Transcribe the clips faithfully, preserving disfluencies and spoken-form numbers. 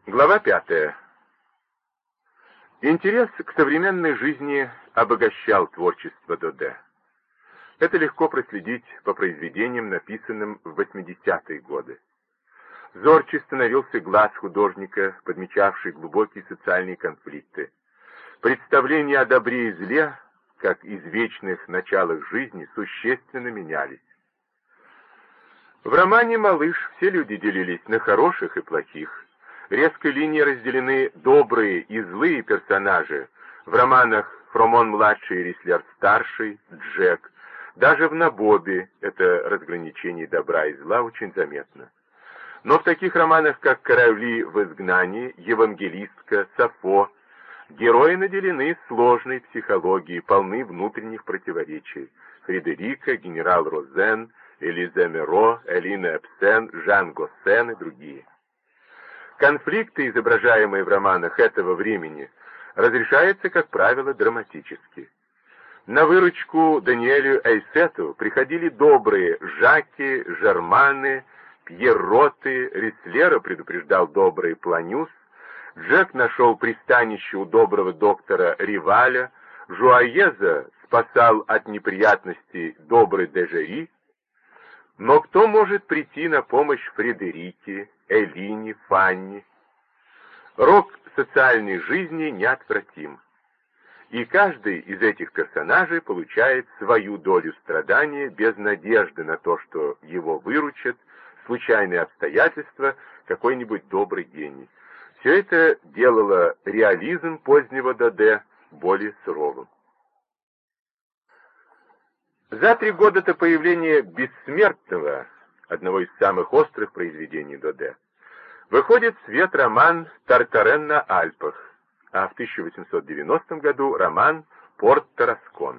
Глава пятая. Интерес к современной жизни обогащал творчество Доде. Это легко проследить по произведениям, написанным в восьмидесятые годы. Зорче становился глаз художника, подмечавший глубокие социальные конфликты. Представления о добре и зле, как извечных началах жизни, существенно менялись. В романе «Малыш» все люди делились на хороших и плохих. Резкой линией разделены добрые и злые персонажи. В романах Фромон-младший и Рислер-старший, Джек. Даже в «Набобе» это разграничение добра и зла очень заметно. Но в таких романах, как «Короли в изгнании», «Евангелистка», «Сафо», герои наделены сложной психологией, полны внутренних противоречий. Фредерика, генерал Розен, Элизе Меро, Элина Эпсен, Жан Госсен и другие. Конфликты, изображаемые в романах этого времени, разрешаются, как правило, драматически. На выручку Даниэлю Эйсету приходили добрые Жаки, Жерманы, Пьерроты, Рислера предупреждал добрый Планюс, Джек нашел пристанище у доброго доктора Риваля, Жуаеза спасал от неприятностей добрый Дежери. Но кто может прийти на помощь Фредерике, Элине, Фанни? Рок социальной жизни неотвратим. И каждый из этих персонажей получает свою долю страдания без надежды на то, что его выручат случайные обстоятельства, какой-нибудь добрый гений. Все это делало реализм позднего Доде более суровым. За три года до появления «Бессмертного», одного из самых острых произведений Доде, выходит в свет роман «Тартарен на Альпах», а в тысяча восемьсот девяностом году роман «Порт Тараскон».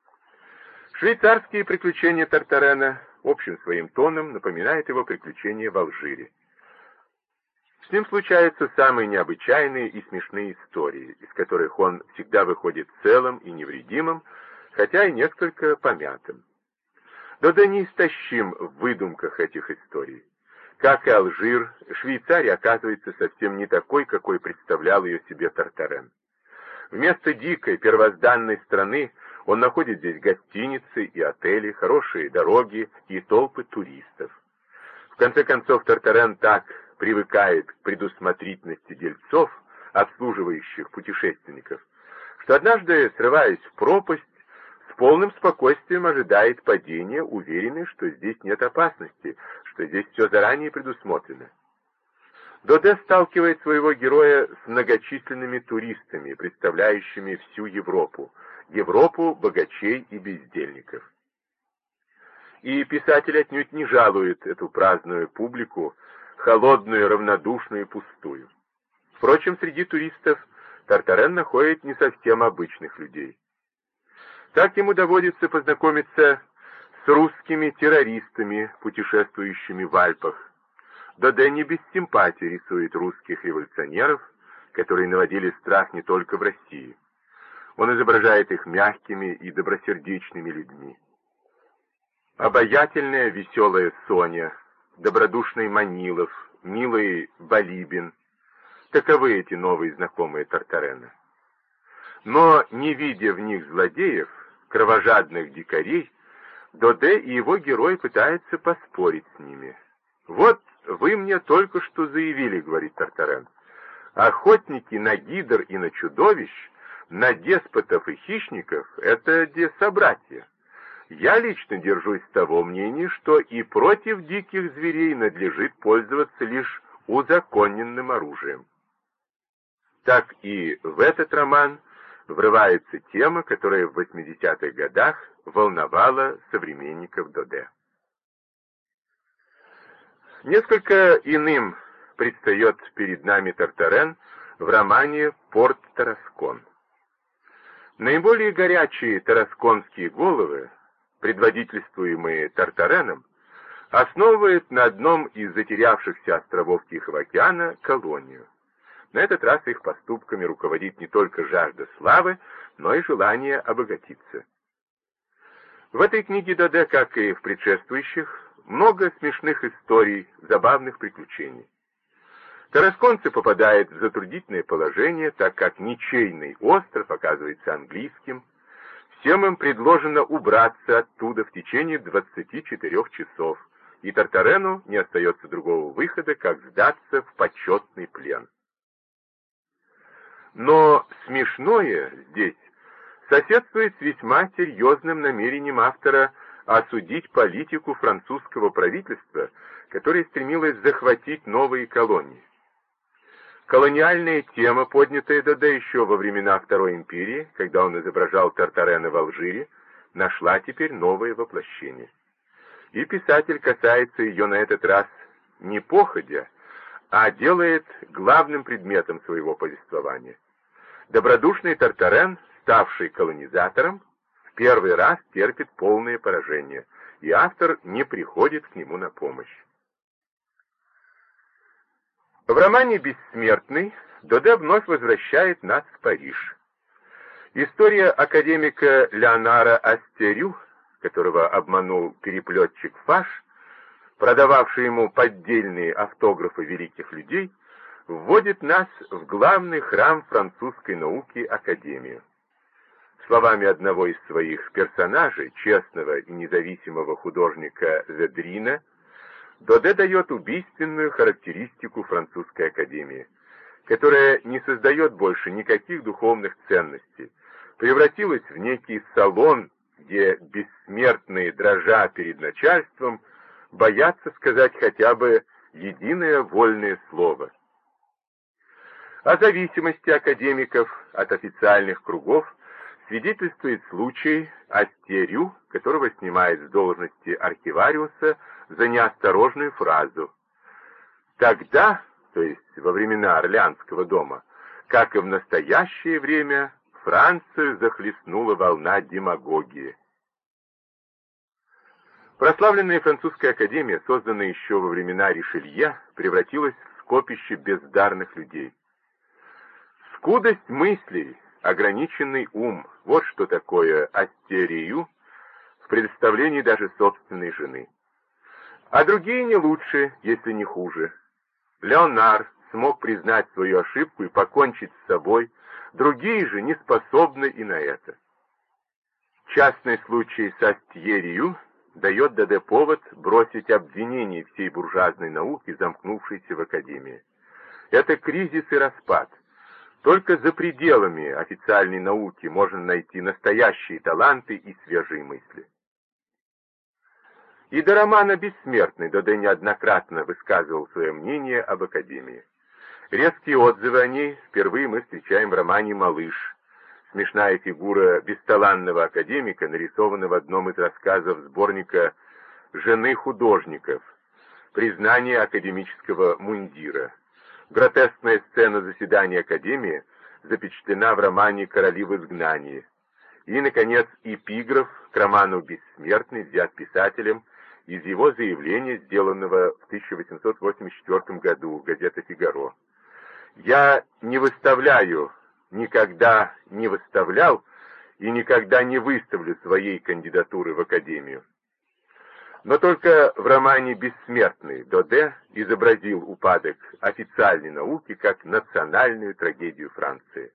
Швейцарские приключения Тартарена общим своим тоном напоминают его приключения в Алжире. С ним случаются самые необычайные и смешные истории, из которых он всегда выходит целым и невредимым, хотя и несколько помятым. Доде неистощим в выдумках этих историй. Как и Алжир, Швейцария оказывается совсем не такой, какой представлял ее себе Тартарен. Вместо дикой, первозданной страны он находит здесь гостиницы и отели, хорошие дороги и толпы туристов. В конце концов, Тартарен так привыкает к предусмотрительности дельцов, обслуживающих путешественников, что однажды, срываясь в пропасть, с полным спокойствием ожидает падения, уверенный, что здесь нет опасности, что здесь все заранее предусмотрено. Доде сталкивает своего героя с многочисленными туристами, представляющими всю Европу, Европу богачей и бездельников. И писатель отнюдь не жалует эту праздную публику, холодную, равнодушную и пустую. Впрочем, среди туристов Тартарен находит не совсем обычных людей. Так ему доводится познакомиться с русскими террористами, путешествующими в Альпах. Доде не без симпатии рисует русских революционеров, которые наводили страх не только в России. Он изображает их мягкими и добросердечными людьми. Обаятельная, веселая Соня, добродушный Манилов, милый Балибин — таковы эти новые знакомые Тартарена. Но, не видя в них злодеев, кровожадных дикарей, Доде и его герой пытаются поспорить с ними. «Вот вы мне только что заявили, — говорит Тартарен, — охотники на гидр и на чудовищ, на деспотов и хищников — это де собратья. Я лично держусь того мнения, что и против диких зверей надлежит пользоваться лишь узаконенным оружием». Так и в этот роман врывается тема, которая в восьмидесятых годах волновала современников Доде. Несколько иным предстает перед нами Тартарен в романе «Порт Тараскон». Наиболее горячие тарасконские головы, предводительствуемые Тартареном, основывают на одном из затерявшихся островов Тихого океана колонию. На этот раз их поступками руководит не только жажда славы, но и желание обогатиться. В этой книге Доде, как и в предшествующих, много смешных историй, забавных приключений. Тарасконцы попадают в затруднительное положение, так как ничейный остров оказывается английским. Всем им предложено убраться оттуда в течение двадцати четырёх часов, и Тартарену не остается другого выхода, как сдаться в почетный плен. Но смешное здесь соседствует с весьма серьезным намерением автора осудить политику французского правительства, которое стремилось захватить новые колонии. Колониальная тема, поднятая Доде еще во времена Второй империи, когда он изображал Тартарена в Алжире, нашла теперь новое воплощение. И писатель касается ее на этот раз не походя, а делает главным предметом своего повествования. Добродушный Тартарен, ставший колонизатором, в первый раз терпит полное поражение, и автор не приходит к нему на помощь. В романе «Бессмертный» Доде вновь возвращает нас в Париж. История академика Леонара Астерю, которого обманул переплетчик Фаш, продававший ему поддельные автографы великих людей, вводит нас в главный храм французской науки Академию. Словами одного из своих персонажей, честного и независимого художника Ведрина, Доде дает убийственную характеристику французской академии, которая не создает больше никаких духовных ценностей, превратилась в некий салон, где бессмертные, дрожа перед начальством, боятся сказать хотя бы единое вольное слово. О зависимости академиков от официальных кругов свидетельствует случай Астерю, которого снимает с должности архивариуса за неосторожную фразу. Тогда, то есть во времена Орлеанского дома, как и в настоящее время, Францию захлестнула волна демагогии. Прославленная французская академия, созданная еще во времена Ришелье, превратилась в скопище бездарных людей. Скудость мыслей, ограниченный ум — вот что такое Астерию в представлении даже собственной жены. А другие не лучше, если не хуже. Леонар смог признать свою ошибку и покончить с собой, другие же не способны и на это. Частный случай с Астьерию дает Доде повод бросить обвинение всей буржуазной науки, замкнувшейся в академии. Это кризис и распад. Только за пределами официальной науки можно найти настоящие таланты и свежие мысли. И до романа «Бессмертный» Доде неоднократно высказывал свое мнение об академии. Резкие отзывы о ней впервые мы встречаем в романе «Малыш». Смешная фигура бесталанного академика нарисована в одном из рассказов сборника «Жены художников», признание академического мундира. Гротескная сцена заседания Академии запечатлена в романе «Короли в изгнании». И, наконец, эпиграф к роману «Бессмертный» взят писателем из его заявления, сделанного в тысяча восемьсот восемьдесят четвёртом году, газета «Фигаро». «Я не выставляю, никогда не выставлял и никогда не выставлю своей кандидатуры в Академию». Но только в романе «Бессмертный» Доде изобразил упадок официальной науки как национальную трагедию Франции.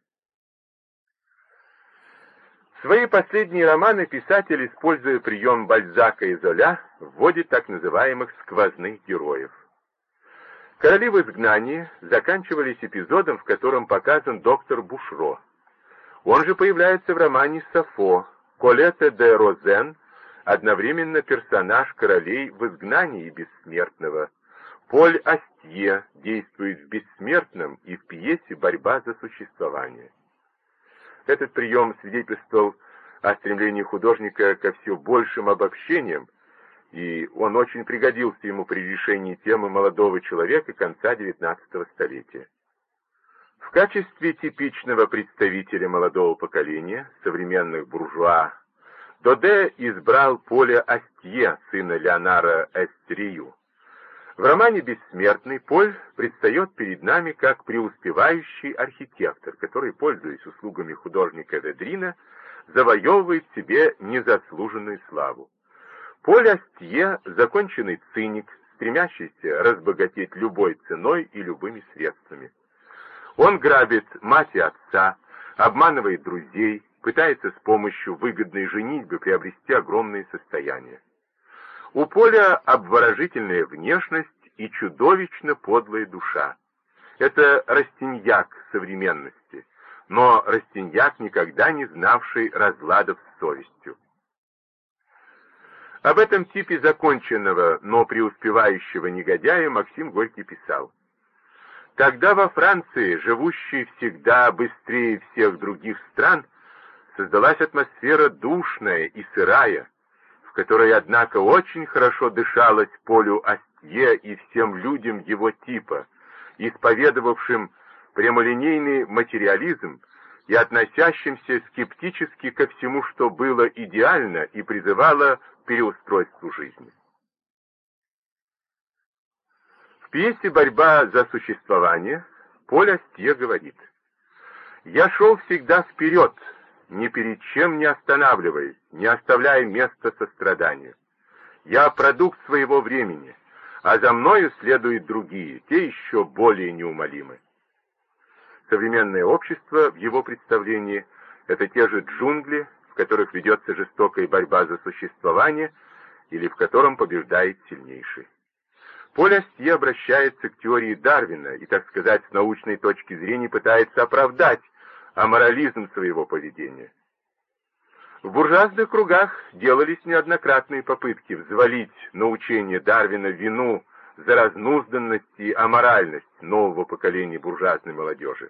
В свои последние романы писатель, используя прием Бальзака и Золя, вводит так называемых сквозных героев. «Короли в изгнании» заканчивались эпизодом, в котором показан доктор Бушро. Он же появляется в романе «Сафо». Колетта де Розен одновременно персонаж королей в изгнании и Бессмертного. Поль Астье действует в Бессмертном и в пьесе «Борьба за существование». Этот прием свидетельствовал о стремлении художника ко все большим обобщениям, и он очень пригодился ему при решении темы молодого человека конца девятнадцатого столетия. В качестве типичного представителя молодого поколения, современных буржуа, Доде избрал Поля Астье, сына Леонара Астерию. В романе «Бессмертный» Поль предстает перед нами как преуспевающий архитектор, который, пользуясь услугами художника Ведрина, завоевывает себе незаслуженную славу. Поль Астье — законченный циник, стремящийся разбогатеть любой ценой и любыми средствами. Он грабит мать и отца, обманывает друзей, пытается с помощью выгодной женитьбы приобрести огромные состояния. У Поля обворожительная внешность и чудовищно подлая душа. Это Растиньяк современности, но Растиньяк, никогда не знавший разладов с совестью. Об этом типе законченного, но преуспевающего негодяя Максим Горький писал: «Тогда во Франции, живущей всегда быстрее всех других стран, создалась атмосфера душная и сырая, в которой, однако, очень хорошо дышалось Полю Астье и всем людям его типа, исповедовавшим прямолинейный материализм и относящимся скептически ко всему, что было идеально и призывало к переустройству жизни». В пьесе «Борьба за существование» Поль Астье говорит: «Я шел всегда вперед, ни перед чем не останавливаясь, не оставляя места состраданию. Я продукт своего времени, а за мною следуют другие, те еще более неумолимы». Современное общество, в его представлении, это те же джунгли, в которых ведется жестокая борьба за существование или в котором побеждает сильнейший. Поль Астье обращается к теории Дарвина и, так сказать, с научной точки зрения пытается оправдать аморализм своего поведения. В буржуазных кругах делались неоднократные попытки взвалить на учение Дарвина вину за разнузданность и аморальность нового поколения буржуазной молодежи.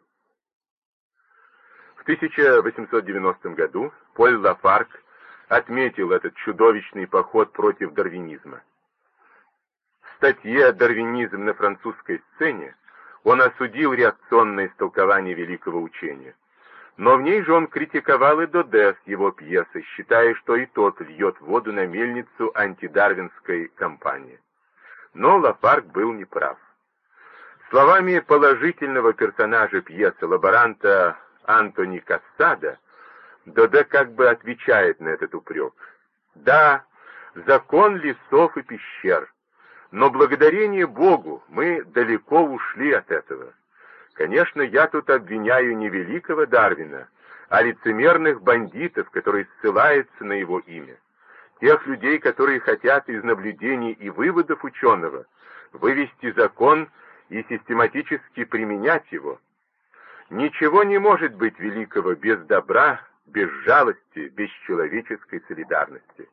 В тысяча восемьсот девяностом году Поль Лафарг отметил этот чудовищный поход против дарвинизма. В статье «Дарвинизм на французской сцене» он осудил реакционное истолкование великого учения. Но в ней же он критиковал и Доде с его пьесой, считая, что и тот льет воду на мельницу антидарвинской кампании. Но Лафарг был неправ. Словами положительного персонажа пьесы, лаборанта Антони Кассада, Доде как бы отвечает на этот упрек. Да, закон лесов и пещер, но благодарение Богу мы далеко ушли от этого. Конечно, я тут обвиняю не великого Дарвина, а лицемерных бандитов, которые ссылаются на его имя. Тех людей, которые хотят из наблюдений и выводов ученого вывести закон и систематически применять его. Ничего не может быть великого без добра, без жалости, без человеческой солидарности.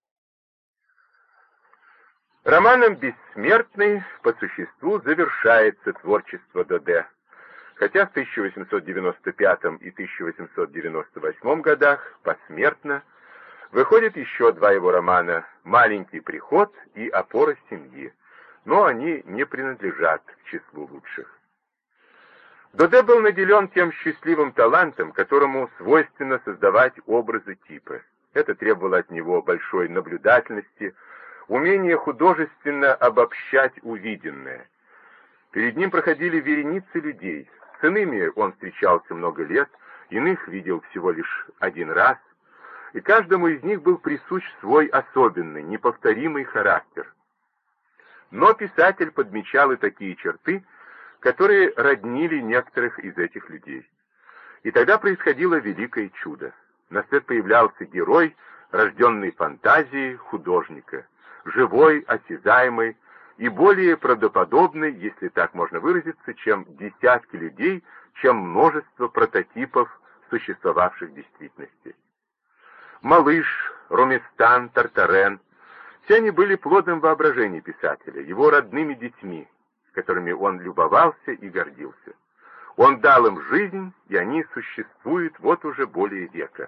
Романом «Бессмертный» по существу завершается творчество Доде, хотя в тысяча восемьсот девяносто пятом и тысяча восемьсот девяносто восьмом годах посмертно выходят еще два его романа «Маленький приход» и «Опора семьи», но они не принадлежат к числу лучших. Доде был наделен тем счастливым талантом, которому свойственно создавать образы типа. Это требовало от него большой наблюдательности, умение художественно обобщать увиденное. Перед ним проходили вереницы людей. С иными он встречался много лет, иных видел всего лишь один раз, и каждому из них был присущ свой особенный, неповторимый характер. Но писатель подмечал и такие черты, которые роднили некоторых из этих людей. И тогда происходило великое чудо. На свет появлялся герой, рожденный фантазией художника, живой, осязаемый и более правдоподобный, если так можно выразиться, чем десятки людей, чем множество прототипов, существовавших в действительности. Малыш, Роместан, Тартарен — все они были плодом воображения писателя, его родными детьми, которыми он любовался и гордился. Он дал им жизнь, и они существуют вот уже более века.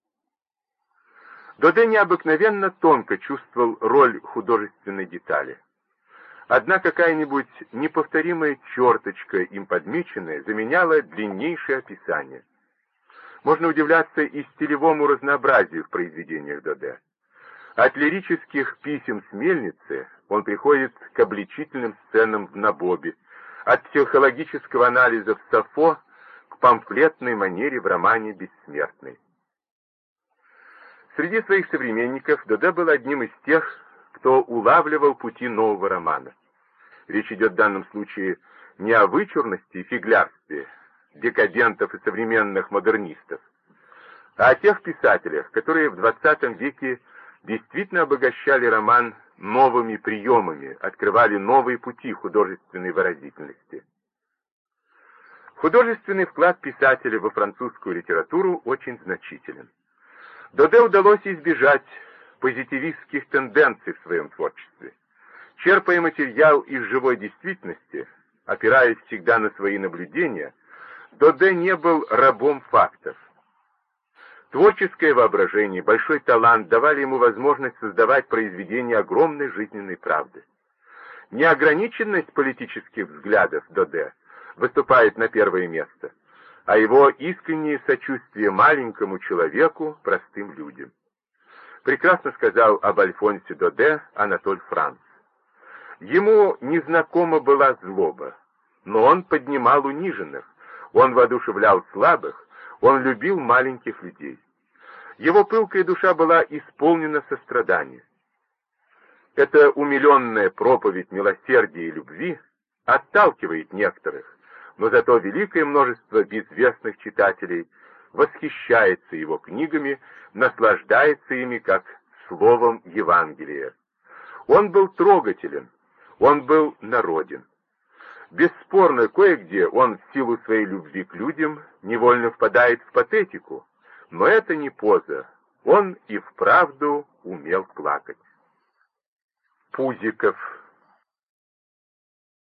Доде необыкновенно тонко чувствовал роль художественной детали. Одна какая-нибудь неповторимая черточка, им подмеченная, заменяла длиннейшее описание. Можно удивляться и стилевому разнообразию в произведениях Доде. От лирических писем с мельницы он приходит к обличительным сценам в Набобе, от психологического анализа в Сафо к памфлетной манере в романе «Бессмертный». Среди своих современников Доде был одним из тех, кто улавливал пути нового романа. Речь идет в данном случае не о вычурности и фиглярстве декадентов и современных модернистов, а о тех писателях, которые в двадцатом веке действительно обогащали роман новыми приемами, открывали новые пути художественной выразительности. Художественный вклад писателя во французскую литературу очень значителен. Доде удалось избежать позитивистских тенденций в своем творчестве. Черпая материал из живой действительности, опираясь всегда на свои наблюдения, Доде не был рабом фактов. Творческое воображение, большой талант давали ему возможность создавать произведения огромной жизненной правды. Неограниченность политических взглядов Доде выступает на первое место, а его искреннее сочувствие маленькому человеку, простым людям. Прекрасно сказал об Альфонсе Доде Анатоль Франц. Ему незнакома была злоба, но он поднимал униженных, он воодушевлял слабых, он любил маленьких людей. Его пылкая душа была исполнена сострадания. Эта умиленная проповедь милосердия и любви отталкивает некоторых, но зато великое множество безвестных читателей восхищается его книгами, наслаждается ими как словом Евангелия. Он был трогателен, он был народен. Бесспорно, кое-где он в силу своей любви к людям невольно впадает в патетику, но это не поза, он и вправду умел плакать. Пузиков.